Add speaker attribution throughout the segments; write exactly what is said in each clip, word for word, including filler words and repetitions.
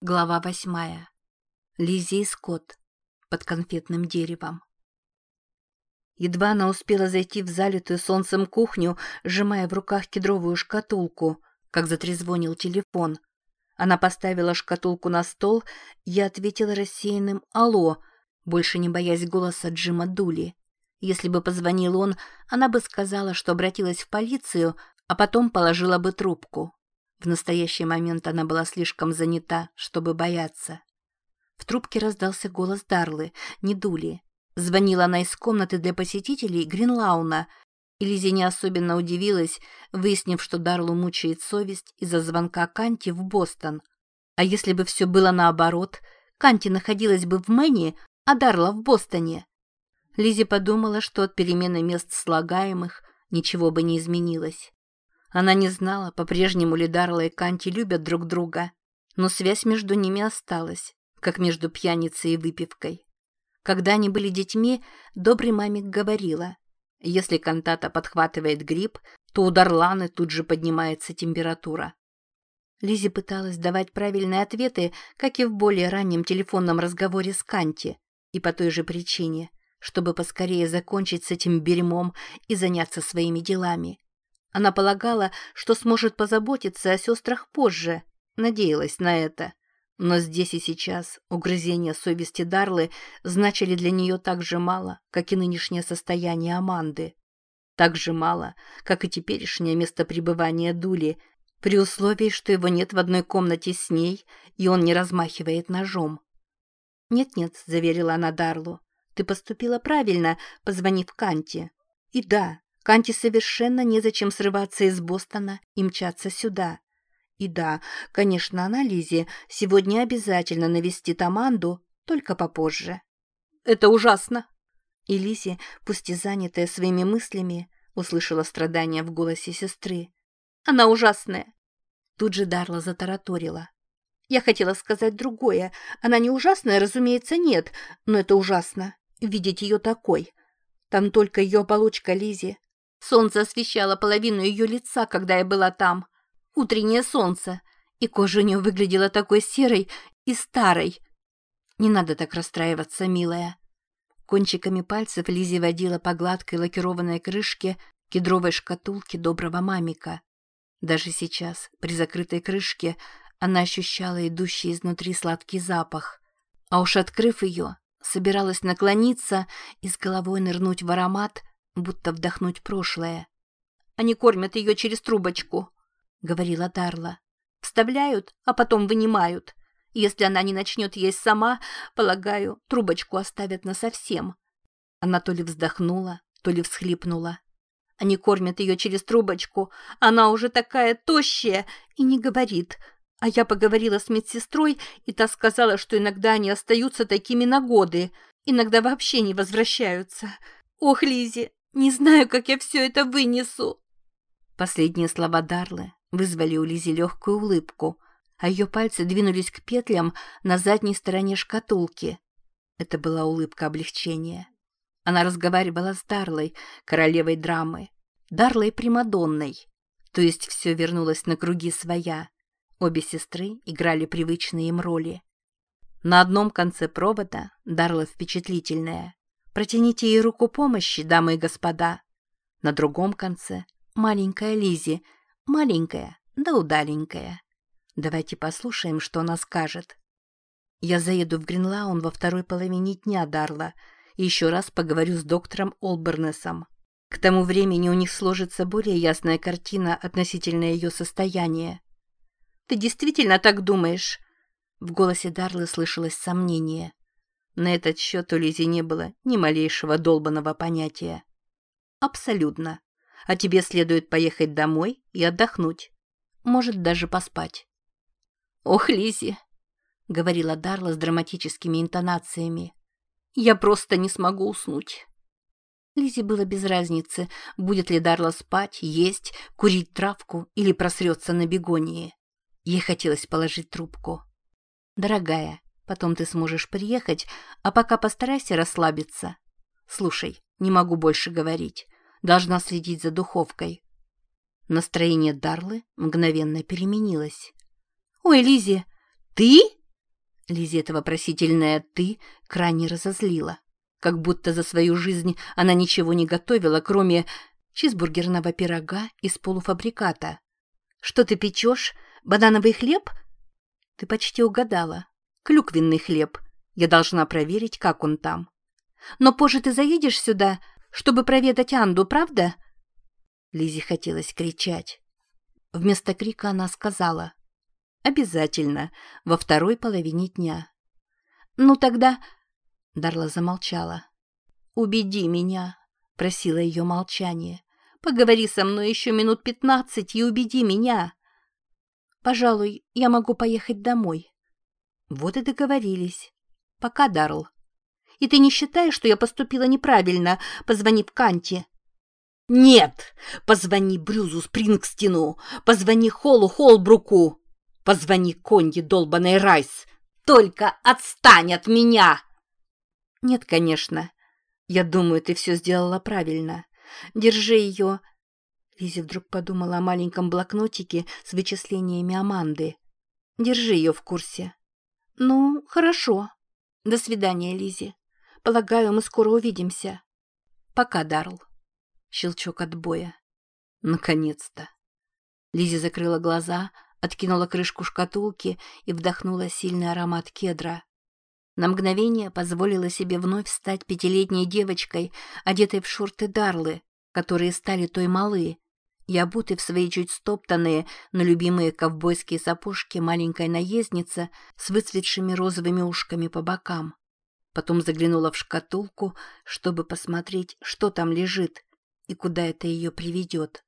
Speaker 1: Глава восьмая. Лиззи и Скотт под конфетным деревом. Едва она успела зайти в залитую солнцем кухню, сжимая в руках кедровую шкатулку, как затрезвонил телефон. Она поставила шкатулку на стол и ответила рассеянным «Алло», больше не боясь голоса Джима Дули. Если бы позвонил он, она бы сказала, что обратилась в полицию, а потом положила бы трубку. В настоящий момент она была слишком занята, чтобы бояться. В трубке раздался голос Дарлы, не Дули. Звонила она из комнаты для посетителей Гринлауна, и Лиззи не особенно удивилась, выяснив, что Дарлу мучает совесть из-за звонка Канти в Бостон. А если бы все было наоборот, Канти находилась бы в Мэне, а Дарла в Бостоне? Лиззи подумала, что от перемены мест слагаемых ничего бы не изменилось. Она не знала, по-прежнему ли Дарла и Канти любят друг друга, но связь между ними осталась, как между пьяницей и выпивкой. Когда они были детьми, добрый мамик говорила, если кантата подхватывает грипп, то у Дарланы тут же поднимается температура. Лиззи пыталась давать правильные ответы, как и в более раннем телефонном разговоре с Канти, и по той же причине, чтобы поскорее закончить с этим бельмом и заняться своими делами. Она полагала, что сможет позаботиться о сестрах позже, надеялась на это. Но здесь и сейчас угрызения совести Дарлы значили для нее так же мало, как и нынешнее состояние Аманды. Так же мало, как и теперешнее место пребывания Дули, при условии, что его нет в одной комнате с ней, и он не размахивает ножом. «Нет-нет», — заверила она Дарлу, — «ты поступила правильно, позвонив Канти. И да, Канти совершенно незачем срываться из Бостона и мчаться сюда. И да, конечно, она, Лиззи, сегодня обязательно навестит Аманду, только попозже». «Это ужасно!» И Лиззи, пусть и занятая своими мыслями, услышала страдания в голосе сестры. «Она ужасная!» Тут же Дарла затараторила. «Я хотела сказать другое. Она не ужасная, разумеется, нет, но это ужасно. Видеть ее такой. Там только ее оболочка, Лиззи. Солнце освещало половину ее лица, когда я была там. Утреннее солнце. И кожа у нее выглядела такой серой и старой. Не надо так расстраиваться, милая». Кончиками пальцев Лиззи водила по гладкой лакированной крышке кедровой шкатулки доброго мамика. Даже сейчас, при закрытой крышке, она ощущала идущий изнутри сладкий запах. А уж открыв ее, собиралась наклониться и с головой нырнуть в аромат, будто вдохнуть прошлое. «Они кормят ее через трубочку», — говорила Дарла. «Вставляют, а потом вынимают. Если она не начнет есть сама, полагаю, трубочку оставят насовсем». Она то ли вздохнула, то ли всхлипнула. «Они кормят ее через трубочку. Она уже такая тощая и не говорит. А я поговорила с медсестрой, и та сказала, что иногда они остаются такими на годы, иногда вообще не возвращаются. Ох, Лиззи, не знаю, как я все это вынесу». Последние слова Дарлы вызвали у Лиззи легкую улыбку, а ее пальцы двинулись к петлям на задней стороне шкатулки. Это была улыбка облегчения. Она разговаривала с Дарлой, королевой драмы, Дарлой Примадонной, то есть все вернулось на круги своя. Обе сестры играли привычные им роли. На одном конце провода Дарла впечатлительная. Протяните ей руку помощи, дамы и господа. На другом конце маленькая Лиззи, маленькая, да удаленькая. Давайте послушаем, что она скажет. «Я заеду в Гринлаун во второй половине дня, Дарла, и еще раз поговорю с доктором Олбернесом. К тому времени у них сложится более ясная картина относительно ее состояния». «Ты действительно так думаешь?» В голосе Дарлы слышалось сомнение. На этот счет у Лиззи не было ни малейшего долбанного понятия. «Абсолютно. А тебе следует поехать домой и отдохнуть. Может, даже поспать». «Ох, Лиззи», — говорила Дарла с драматическими интонациями, — «я просто не смогу уснуть». Лиззи было без разницы, будет ли Дарла спать, есть, курить травку или просрется на бегонии. Ей хотелось положить трубку. «Дорогая, потом ты сможешь приехать, а пока постарайся расслабиться. Слушай, не могу больше говорить. Должна следить за духовкой». Настроение Дарлы мгновенно переменилось. «Ой, Лиззи, ты?» Лизе это вопросительное «ты» крайне разозлила. Как будто за свою жизнь она ничего не готовила, кроме чизбургерного пирога из полуфабриката. «Что ты печешь? Банановый хлеб?» «Ты почти угадала. Клюквенный хлеб. Я должна проверить, как он там. Но позже ты заедешь сюда, чтобы проведать Анду, правда?» Лизе хотелось кричать. Вместо крика она сказала: «Обязательно, во второй половине дня». «Ну тогда...» Дарла замолчала. «Убеди меня», — просила ее молчание. «Поговори со мной еще минут пятнадцать и убеди меня». «Пожалуй, я могу поехать домой». «Вот и договорились. Пока, Дарл. И ты не считаешь, что я поступила неправильно, позвонив Канте?» «Нет! Позвони Брюзу Спрингстину! Позвони Холлу Холбруку! Позвони Конди долбаной Райс! Только отстань от меня!» «Нет, конечно. Я думаю, ты все сделала правильно. Держи ее...» Лизи вдруг подумала о маленьком блокнотике с вычислениями Аманды. «Держи ее в курсе». «Ну, хорошо. До свидания, Лизи. Полагаю, мы скоро увидимся». «Пока, Дарл». Щелчок отбоя. Наконец-то. Лизи закрыла глаза, откинула крышку шкатулки и вдохнула сильный аромат кедра. На мгновение позволила себе вновь стать пятилетней девочкой, одетой в шорты Дарлы, которые стали той малы, и обутой в свои чуть стоптанные, но любимые ковбойские сапожки маленькая наездница с выцветшими розовыми ушками по бокам. Потом заглянула в шкатулку, чтобы посмотреть, что там лежит и куда это ее приведет.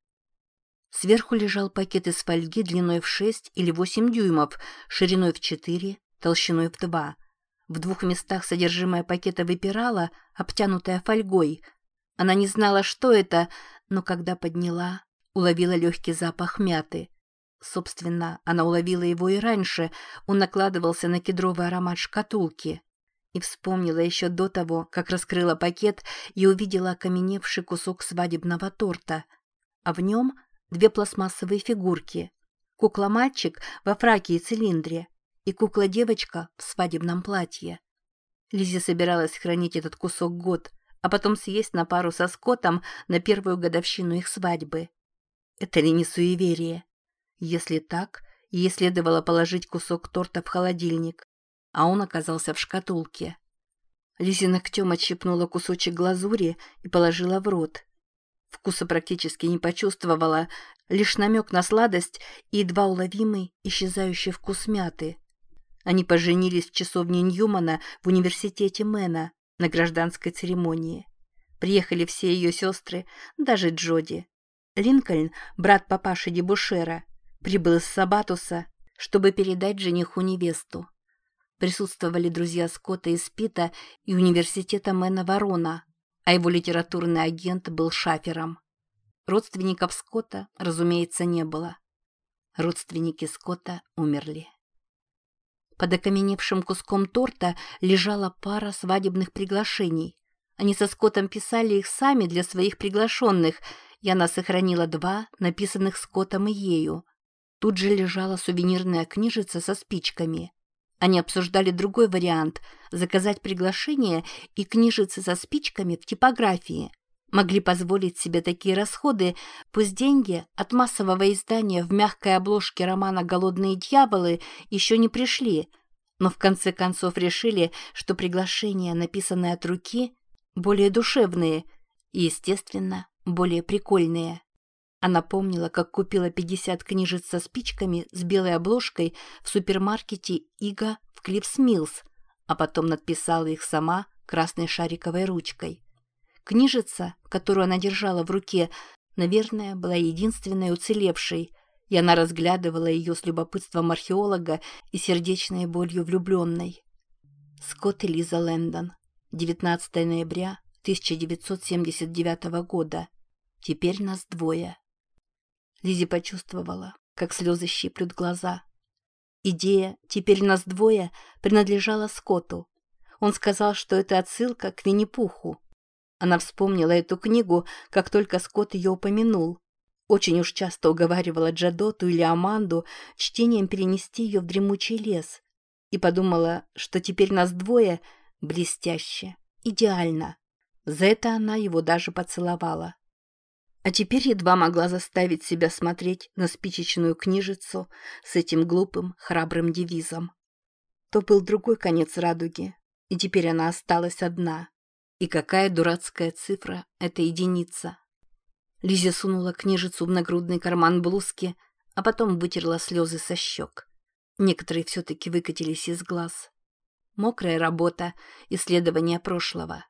Speaker 1: Сверху лежал пакет из фольги длиной в шесть или восемь дюймов, шириной в четыре, толщиной в два. В двух местах содержимое пакета выпирало, обтянутое фольгой. Она не знала, что это, но когда подняла, уловила легкий запах мяты. Собственно, она уловила его и раньше, он накладывался на кедровый аромат шкатулки. И вспомнила еще до того, как раскрыла пакет и увидела окаменевший кусок свадебного торта. А в нем две пластмассовые фигурки. Кукла-мальчик во фраке и цилиндре и кукла-девочка в свадебном платье. Лизи собиралась хранить этот кусок год, а потом съесть на пару со Скоттом на первую годовщину их свадьбы. Это ли не суеверие? Если так, ей следовало положить кусок торта в холодильник, а он оказался в шкатулке. Лизи ногтем отщипнула кусочек глазури и положила в рот. Вкуса практически не почувствовала, лишь намек на сладость и едва уловимый исчезающий вкус мяты. Они поженились в часовне Ньюмана в университете Мэна на гражданской церемонии. Приехали все ее сестры, даже Джоди. Линкольн, брат папаши Дебушера, прибыл из Сабатуса, чтобы передать жениху невесту. Присутствовали друзья Скотта из Пита и университета Мэна Ворона, а его литературный агент был шафером. Родственников Скотта, разумеется, не было. Родственники Скотта умерли. Под окаменевшим куском торта лежала пара свадебных приглашений. Они со Скоттом писали их сами для своих приглашенных, и она сохранила два, написанных Скоттом и ею. Тут же лежала сувенирная книжица со спичками. Они обсуждали другой вариант – заказать приглашение и книжицы со спичками в типографии. Могли позволить себе такие расходы, пусть деньги от массового издания в мягкой обложке романа «Голодные дьяволы» еще не пришли, но в конце концов решили, что приглашения, написанные от руки, более душевные и, естественно, более прикольные. Она помнила, как купила пятьдесят книжек со спичками с белой обложкой в супермаркете Ига в Клиффс-Миллс, а потом надписала их сама красной шариковой ручкой. Книжица, которую она держала в руке, наверное, была единственной уцелевшей, и она разглядывала ее с любопытством археолога и сердечной болью влюбленной. Скотт и Лиза Лэндон. девятнадцатого ноября тысяча девятьсот семьдесят девятого года. Теперь нас двое. Лизи почувствовала, как слезы щиплют глаза. Идея «теперь нас двое» принадлежала Скотту. Он сказал, что это отсылка к Винни-Пуху. Она вспомнила эту книгу, как только Скотт ее упомянул. Очень уж часто уговаривала Джадоту или Аманду чтением перенести ее в дремучий лес. и подумала, что теперь нас двое блестяще, идеально. За это она его даже поцеловала. А теперь едва могла заставить себя смотреть на спичечную книжицу с этим глупым, храбрым девизом. То был другой конец радуги, и теперь она осталась одна. И какая дурацкая цифра — эта единица. Лиза сунула книжицу в нагрудный карман блузки, а потом вытерла слезы со щек. Некоторые все-таки выкатились из глаз. Мокрая работа, исследование прошлого.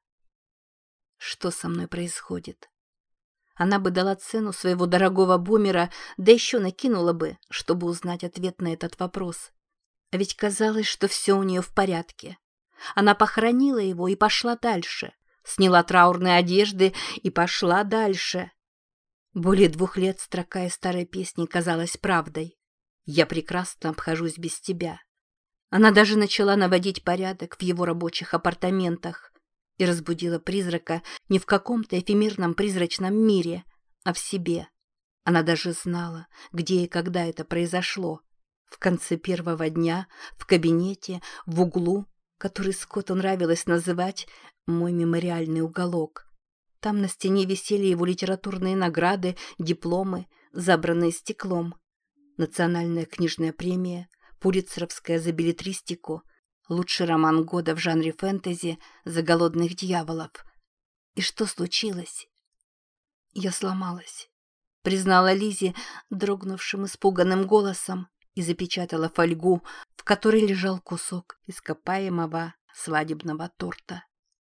Speaker 1: Что со мной происходит? Она бы дала цену своего дорогого бумера, да еще накинула бы, чтобы узнать ответ на этот вопрос. А ведь казалось, что все у нее в порядке. Она похоронила его и пошла дальше. Сняла траурные одежды и пошла дальше. Более двух лет строка из старой песни казалась правдой. «Я прекрасно обхожусь без тебя». Она даже начала наводить порядок в его рабочих апартаментах и разбудила призрака не в каком-то эфемерном призрачном мире, а в себе. Она даже знала, где и когда это произошло. В конце первого дня, в кабинете, в углу, который Скотту нравилось называть «мой мемориальный уголок». Там на стене висели его литературные награды, дипломы, забранные стеклом. Национальная книжная премия, Пулитцеровская за беллетристику, лучший роман года в жанре фэнтези «За голодных дьяволов». И что случилось? Я сломалась, признала Лизе дрогнувшим испуганным голосом и запечатала фольгу, в которой лежал кусок ископаемого свадебного торта.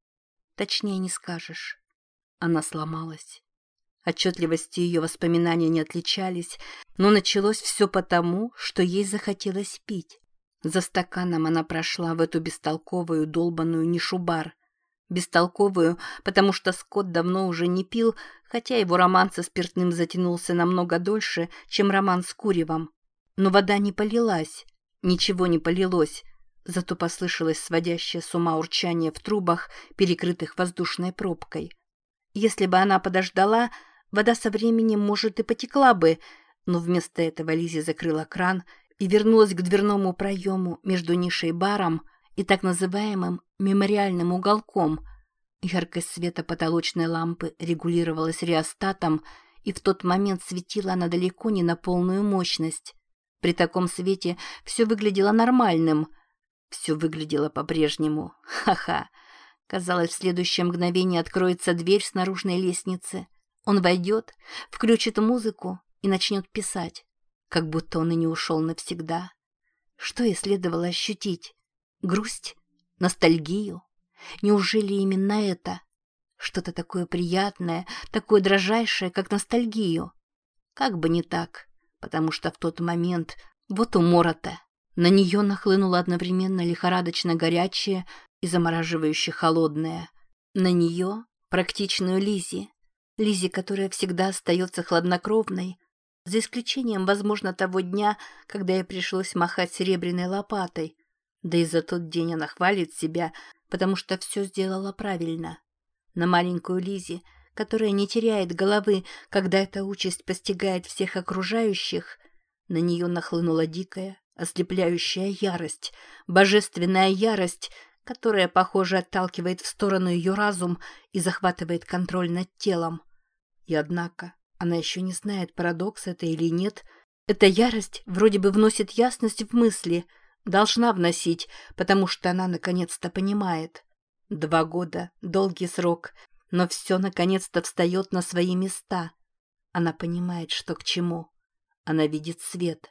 Speaker 1: Точнее не скажешь. Она сломалась. Отчетливости ее воспоминания не отличались, но началось все потому, что ей захотелось пить. За стаканом она прошла в эту бестолковую долбаную нишу бар. Бестолковую, потому что Скотт давно уже не пил, хотя его роман со спиртным затянулся намного дольше, чем роман с куревом. Но вода не полилась, ничего не полилось, зато послышалось сводящее с ума урчание в трубах, перекрытых воздушной пробкой. Если бы она подождала, вода со временем, может, и потекла бы, но вместо этого Лиза закрыла кран и вернулась к дверному проему между нишей баром и так называемым мемориальным уголком. Яркость света потолочной лампы регулировалась реостатом, и в тот момент светила она далеко не на полную мощность. При таком свете все выглядело нормальным. Все выглядело по-прежнему. Ха-ха. Казалось, в следующее мгновение откроется дверь с наружной лестницы. Он войдет, включит музыку и начнет писать, как будто он и не ушел навсегда. Что ей следовало ощутить? Грусть? Ностальгию? Неужели именно это? Что-то такое приятное, такое дрожайшее, как ностальгию? Как бы не так, потому что в тот момент, вот умора-то, на нее нахлынуло одновременно лихорадочно горячее и замораживающе холодное. На нее, практичную Лизи, Лизи, которая всегда остается хладнокровной, за исключением, возможно, того дня, когда ей пришлось махать серебряной лопатой. Да и за тот день она хвалит себя, потому что все сделала правильно. На маленькую Лизи, которая не теряет головы, когда эта участь постигает всех окружающих, на нее нахлынула дикая, ослепляющая ярость, божественная ярость, которая, похоже, отталкивает в сторону ее разум и захватывает контроль над телом. И однако она еще не знает, парадокс это или нет. Эта ярость вроде бы вносит ясность в мысли, должна вносить, потому что она наконец-то понимает. Два года — долгий срок, но все наконец-то встает на свои места. Она понимает, что к чему. Она видит свет.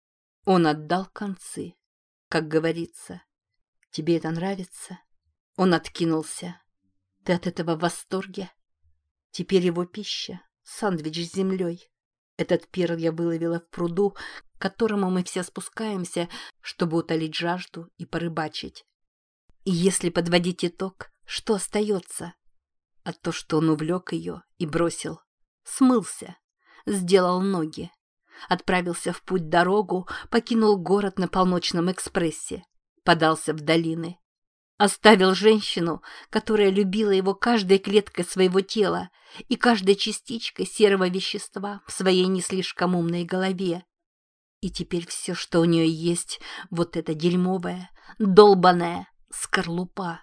Speaker 1: Он отдал концы, как говорится. Тебе это нравится? Он откинулся. Ты от этого в восторге? Теперь его пища — сандвич с землей. Этот перл я выловила в пруду, к которому мы все спускаемся, чтобы утолить жажду и порыбачить. И если подводить итог, что остается? А то, что он увлек ее и бросил. Смылся, сделал ноги. Отправился в путь-дорогу, покинул город на полночном экспрессе. Подался в долины. Оставил женщину, которая любила его каждой клеткой своего тела и каждой частичкой серого вещества в своей не слишком умной голове. И теперь все, что у нее есть, вот эта дерьмовая, долбаная скорлупа.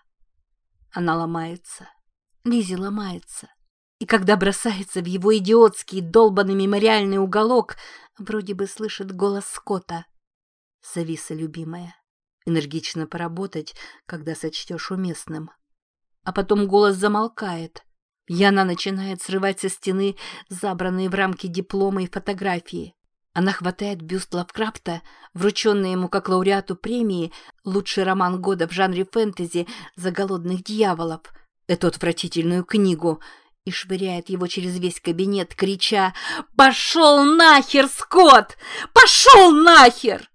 Speaker 1: Она ломается. Лиззи ломается. И когда бросается в его идиотский долбанный мемориальный уголок, вроде бы слышит голос Скотта. «Зависа, любимая. Энергично поработать, когда сочтешь уместным». А потом голос замолкает, и она начинает срывать со стены забранные в рамки дипломы и фотографии. Она хватает бюст Лавкрафта, врученный ему как лауреату премии «Лучший роман года в жанре фэнтези за голодных дьяволов», эту отвратительную книгу, и швыряет его через весь кабинет, крича «Пошел нахер, Скотт! Пошел нахер!»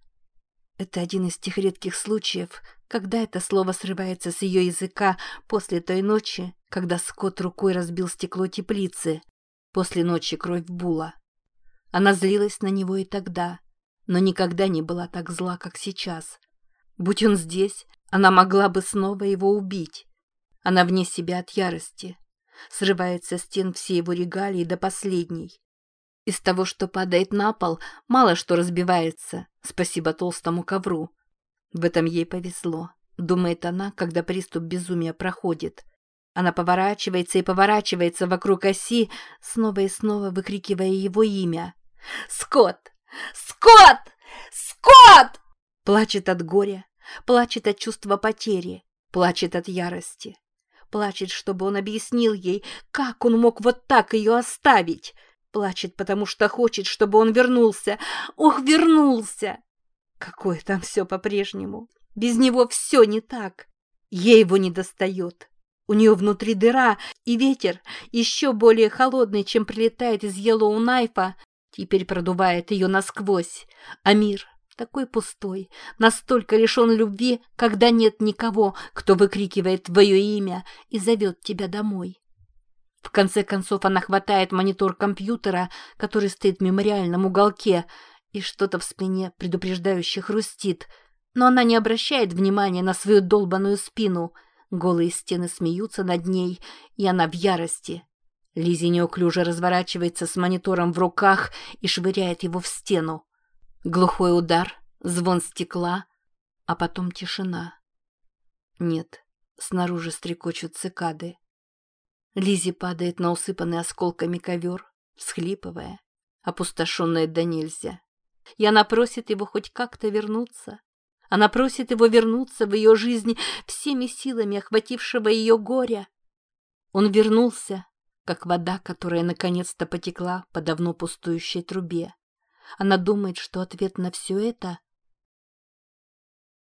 Speaker 1: Это один из тех редких случаев, когда это слово срывается с ее языка после той ночи, когда Скотт рукой разбил стекло теплицы, после ночи кровь Була. Она злилась на него и тогда, но никогда не была так зла, как сейчас. Будь он здесь, она могла бы снова его убить. Она вне себя от ярости. Срывает со стен все его регалии до последней. Из того, что падает на пол, мало что разбивается, спасибо толстому ковру. В этом ей повезло, думает она, когда приступ безумия проходит. Она поворачивается и поворачивается вокруг оси, снова и снова выкрикивая его имя. «Скотт! Скотт! Скотт!» Плачет от горя, плачет от чувства потери, плачет от ярости. Плачет, чтобы он объяснил ей, как он мог вот так ее оставить. Плачет, потому что хочет, чтобы он вернулся. Ох, вернулся! Какое там все по-прежнему. Без него все не так. Ей его не достает. У нее внутри дыра, и ветер, еще более холодный, чем прилетает из Йеллоу-Найфа, теперь продувает ее насквозь. А мир такой пустой, настолько лишен любви, когда нет никого, кто выкрикивает твое имя и зовет тебя домой. В конце концов она хватает монитор компьютера, который стоит в мемориальном уголке, и что-то в спине предупреждающе хрустит, но она не обращает внимания на свою долбаную спину. Голые стены смеются над ней, и она в ярости. Лиззи неуклюже разворачивается с монитором в руках и швыряет его в стену. Глухой удар, звон стекла, а потом тишина. Нет, снаружи стрекочут цикады. Лиззи падает на усыпанный осколками ковер, всхлипывая, опустошенная до нельзя. И она просит его хоть как-то вернуться. Она просит его вернуться в ее жизнь всеми силами охватившего ее горя. Он вернулся, как вода, которая наконец-то потекла по давно пустующей трубе. Она думает, что ответ на все это